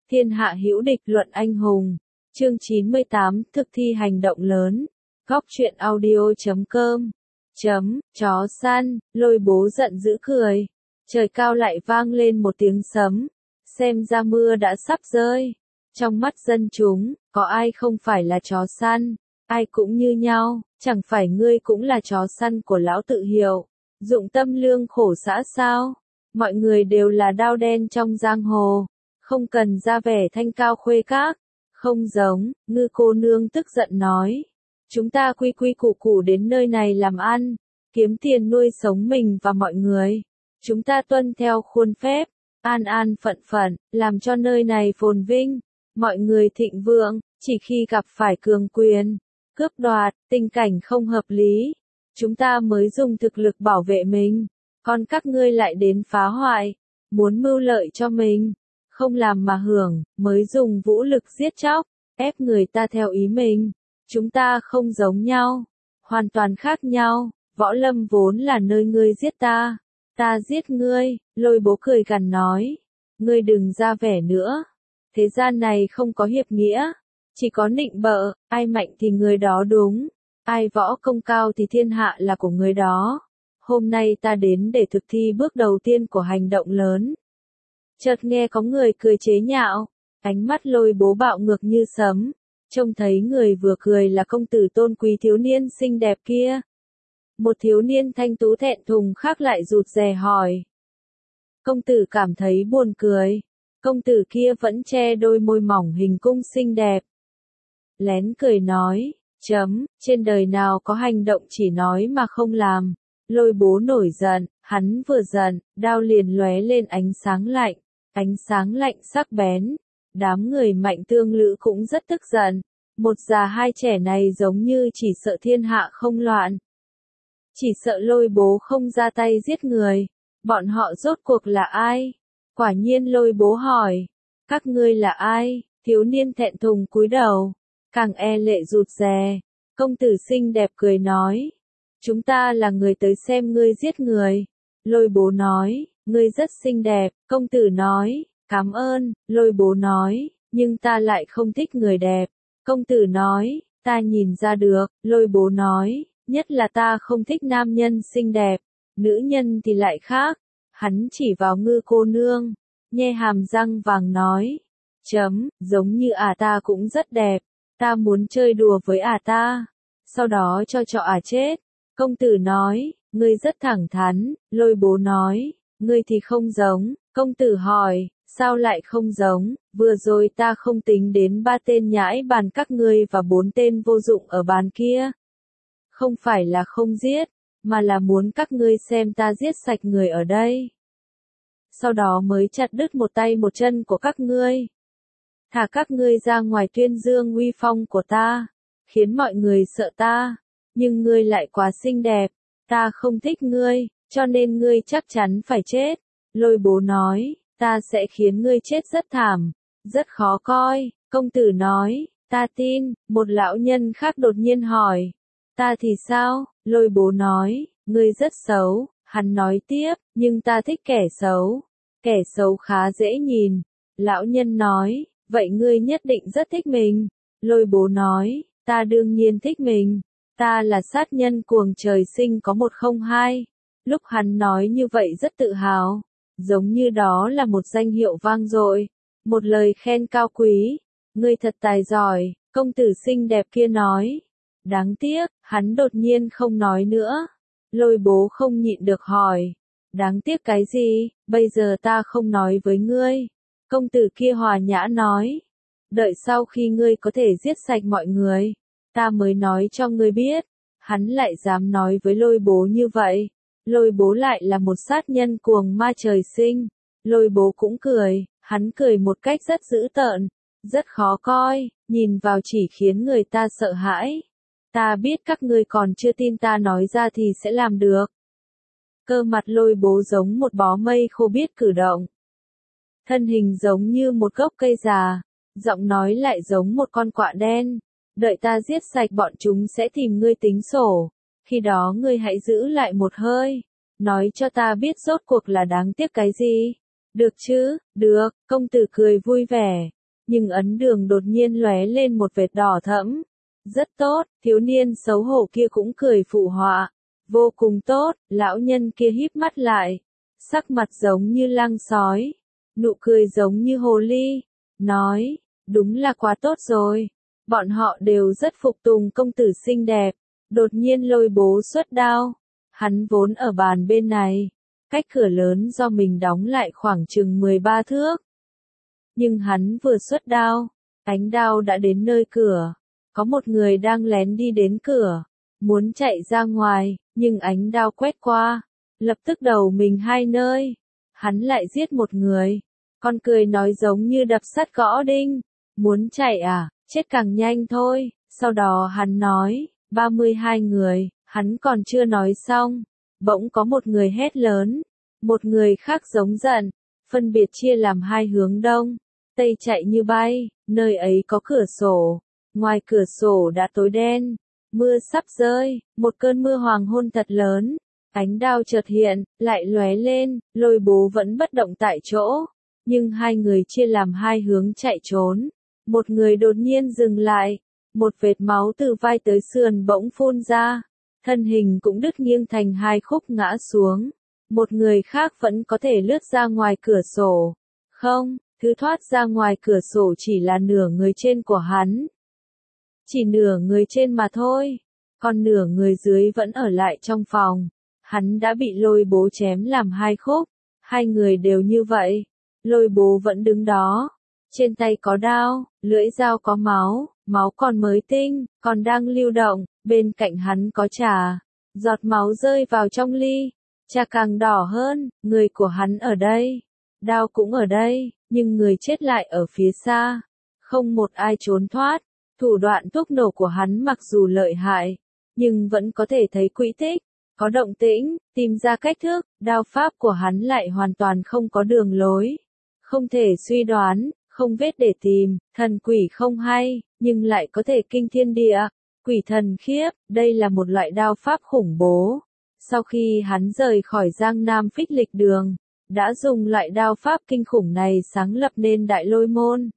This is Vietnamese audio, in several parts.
Thiên hạ hữu địch luận anh hùng. Chương 98, thực thi hành động lớn. Góc truyện audio.com. Chó săn, Lôi Bố giận dữ cười. Trời cao lại vang lên một tiếng sấm. Xem ra mưa đã sắp rơi. Trong mắt dân chúng, có ai không phải là chó săn, ai cũng như nhau, chẳng phải ngươi cũng là chó săn của lão tự Hiệu, dụng tâm lương khổ xã sao? Mọi người đều là đao đen trong giang hồ, không cần ra vẻ thanh cao khuê các, không giống. Ngư cô nương tức giận nói, chúng ta quy quy củ củ đến nơi này làm ăn, kiếm tiền nuôi sống mình và mọi người, chúng ta tuân theo khuôn phép, an an phận phận, làm cho nơi này phồn vinh, mọi người thịnh vượng. Chỉ khi gặp phải cường quyền, cướp đoạt, tình cảnh không hợp lý, chúng ta mới dùng thực lực bảo vệ mình, còn các ngươi lại đến phá hoại, muốn mưu lợi cho mình, không làm mà hưởng, mới dùng vũ lực giết chóc, ép người ta theo ý mình. Chúng ta không giống nhau, hoàn toàn khác nhau. Võ lâm vốn là nơi ngươi giết ta giết ngươi. Lôi Bố cười gằn nói, ngươi đừng ra vẻ nữa. Thế gian này không có hiệp nghĩa, chỉ có nịnh bợ, ai mạnh thì người đó đúng, ai võ công cao thì thiên hạ là của người đó. Hôm nay ta đến để thực thi bước đầu tiên của hành động lớn. Chợt nghe có người cười chế nhạo, ánh mắt Lôi Bố bạo ngược như sấm, trông thấy người vừa cười là công tử tôn quý thiếu niên xinh đẹp kia. Một thiếu niên thanh tú thẹn thùng khác lại rụt rè hỏi. Công tử cảm thấy buồn cười. Công tử kia vẫn che đôi môi mỏng hình cung xinh đẹp. Lén cười nói, trên đời nào có hành động chỉ nói mà không làm. Lôi Bố nổi giận, hắn vừa giận, đao liền lóe lên ánh sáng lạnh sắc bén. Đám người Mạnh Tương Lữ cũng rất tức giận, một già hai trẻ này giống như chỉ sợ thiên hạ không loạn. Chỉ sợ Lôi Bố không ra tay giết người, bọn họ rốt cuộc là ai? Quả nhiên Lôi Bố hỏi, các ngươi là ai? Thiếu niên thẹn thùng cúi đầu, càng e lệ rụt rè. Công tử xinh đẹp cười nói, chúng ta là người tới xem ngươi giết người. Lôi Bố nói, ngươi rất xinh đẹp. Công tử nói, cảm ơn. Lôi Bố nói, nhưng ta lại không thích người đẹp. Công tử nói, ta nhìn ra được. Lôi Bố nói, nhất là ta không thích nam nhân xinh đẹp, nữ nhân thì lại khác. Hắn chỉ vào Ngư cô nương, nhe hàm răng vàng nói, giống như ta cũng rất đẹp, ta muốn chơi đùa với ta, sau đó cho chết. Công tử nói, ngươi rất thẳng thắn. Lôi Bố nói, ngươi thì không giống. Công tử hỏi, sao lại không giống? Vừa rồi ta không tính đến 3 tên nhãi bàn các ngươi và 4 tên vô dụng ở bàn kia. Không phải là không giết, mà là muốn các ngươi xem ta giết sạch người ở đây. Sau đó mới chặt đứt một tay một chân của các ngươi. Thả các ngươi ra ngoài tuyên dương uy phong của ta, khiến mọi người sợ ta. Nhưng ngươi lại quá xinh đẹp, ta không thích ngươi, cho nên ngươi chắc chắn phải chết. Lôi Bố nói, ta sẽ khiến ngươi chết rất thảm, rất khó coi. Công tử nói, ta tin. Một lão nhân khác đột nhiên hỏi, ta thì sao? Lôi Bố nói, ngươi rất xấu. Hắn nói tiếp, nhưng ta thích kẻ xấu. Kẻ xấu khá dễ nhìn. Lão nhân nói, vậy ngươi nhất định rất thích mình. Lôi Bố nói, ta đương nhiên thích mình. Ta là sát nhân cuồng trời sinh có 102. Lúc hắn nói như vậy rất tự hào, giống như đó là một danh hiệu vang dội, một lời khen cao quý. Ngươi thật tài giỏi. Công tử xinh đẹp kia nói. Đáng tiếc, hắn đột nhiên không nói nữa. Lôi Bố không nhịn được hỏi, đáng tiếc cái gì? Bây giờ ta không nói với ngươi. Công tử kia hòa nhã nói, đợi sau khi ngươi có thể giết sạch mọi người, ta mới nói cho ngươi biết. Hắn lại dám nói với Lôi Bố như vậy. Lôi Bố lại là một sát nhân cuồng ma trời sinh. Lôi Bố cũng cười, hắn cười một cách rất dữ tợn, rất khó coi, nhìn vào chỉ khiến người ta sợ hãi. Ta biết các ngươi còn chưa tin ta nói ra thì sẽ làm được. Cơ mặt Lôi Bố giống một bó mây khô biết cử động. Thân hình giống như một gốc cây già, giọng nói lại giống một con quạ đen. Đợi ta giết sạch bọn chúng sẽ tìm ngươi tính sổ. Khi đó ngươi hãy giữ lại một hơi, nói cho ta biết rốt cuộc là đáng tiếc cái gì. Được chứ? Được. Công tử cười vui vẻ. nhưng ấn đường đột nhiên lóe lên một vệt đỏ thẫm. Rất tốt, thiếu niên xấu hổ kia cũng cười phụ họa. Vô cùng tốt, lão nhân kia híp mắt lại. Sắc mặt giống như lang sói, nụ cười giống như hồ ly. Nói, đúng là quá tốt rồi. Bọn họ đều rất phục tùng công tử xinh đẹp. Đột nhiên Lôi Bố xuất đao. Hắn vốn ở bàn bên này, cách cửa lớn do mình đóng lại khoảng chừng 13 thước. Nhưng hắn vừa xuất đao, ánh đao đã đến nơi cửa. Có một người đang lén đi đến cửa, muốn chạy ra ngoài, nhưng ánh đao quét qua, lập tức đầu mình hai nơi. Hắn lại giết một người. Con cười nói giống như đập sắt gõ đinh. Muốn chạy à, chết càng nhanh thôi. Sau đó hắn nói, 32 người, hắn còn chưa nói xong. Bỗng có một người hét lớn. Một người khác giống giận, phân biệt chia làm hai hướng đông, tây chạy như bay, nơi ấy có cửa sổ. Ngoài cửa sổ đã tối đen, mưa sắp rơi, một cơn mưa hoàng hôn thật lớn. Ánh đao chợt hiện, lại lóe lên, Lôi Bố vẫn bất động tại chỗ. Nhưng hai người chia làm hai hướng chạy trốn. Một người đột nhiên dừng lại, một vệt máu từ vai tới sườn bỗng phun ra. Thân hình cũng đứt nghiêng thành hai khúc ngã xuống. Một người khác vẫn có thể lướt ra ngoài cửa sổ. Không, thứ thoát ra ngoài cửa sổ chỉ là nửa người trên của hắn. Chỉ nửa người trên mà thôi. Còn nửa người dưới vẫn ở lại trong phòng. Hắn đã bị Lôi Bố chém làm hai khúc. Hai người đều như vậy. Lôi Bố vẫn đứng đó. Trên tay có đao, lưỡi dao có máu, máu còn mới tinh, còn đang lưu động. Bên cạnh hắn có trà. Giọt máu rơi vào trong ly. Trà càng đỏ hơn, người của hắn ở đây. Đao cũng ở đây, nhưng người chết lại ở phía xa. Không một ai trốn thoát. Thủ đoạn thuốc nổ của hắn mặc dù lợi hại, nhưng vẫn có thể thấy quỹ tích, có động tĩnh, tìm ra cách thức. Đao pháp của hắn lại hoàn toàn không có đường lối. Không thể suy đoán, không vết để tìm, thần quỷ không hay, nhưng lại có thể kinh thiên địa. Quỷ thần khiếp, đây là một loại đao pháp khủng bố. Sau khi hắn rời khỏi Giang Nam Phích Lịch Đường, đã dùng loại đao pháp kinh khủng này sáng lập nên Đại Lôi Môn.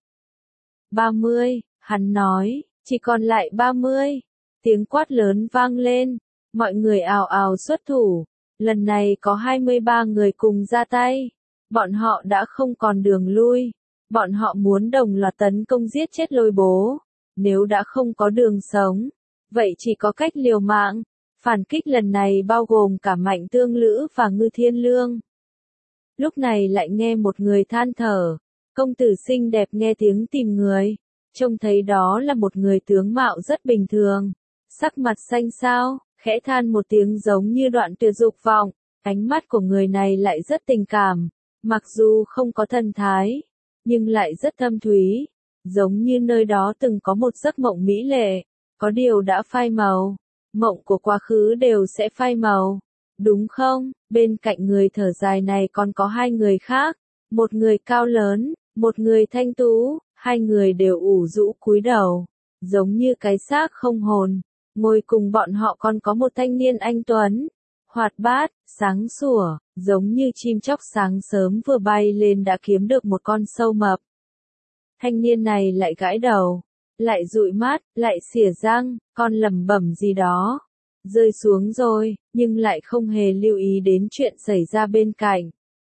30, hắn nói, chỉ còn lại 30. Tiếng quát lớn vang lên, mọi người ào ào xuất thủ. Lần này có 23 người cùng ra tay. Bọn họ đã không còn đường lui. Bọn họ muốn đồng loạt tấn công giết chết Lôi Bố. Nếu đã không có đường sống, vậy chỉ có cách liều mạng. Phản kích lần này bao gồm cả Mạnh Tương Lữ và Ngư Thiên Lương. Lúc này lại nghe một người than thở. Công tử xinh đẹp nghe tiếng tìm người. Trông thấy đó là một người tướng mạo rất bình thường. Sắc mặt xanh xao, khẽ than một tiếng giống như đoạn tuyệt dục vọng. Ánh mắt của người này lại rất tình cảm. Mặc dù không có thần thái, nhưng lại rất thâm thúy. Giống như nơi đó từng có một giấc mộng mỹ lệ. Có điều đã phai màu. Mộng của quá khứ đều sẽ phai màu. Đúng không? Bên cạnh người thở dài này còn có hai người khác. Một người cao lớn, một người thanh tú. Hai người đều ủ rũ cúi đầu, giống như cái xác không hồn. Ngồi cùng bọn họ còn có một thanh niên anh tuấn, hoạt bát, sáng sủa, giống như chim chóc sáng sớm vừa bay lên đã kiếm được một con sâu mập. Thanh niên này lại gãi đầu, lại dụi mắt, lại xỉa răng, còn lẩm bẩm gì đó. Rơi xuống rồi, nhưng lại không hề lưu ý đến chuyện xảy ra bên cạnh.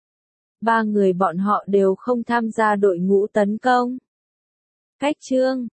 Ba người bọn họ đều không tham gia đội ngũ tấn công. Cách chương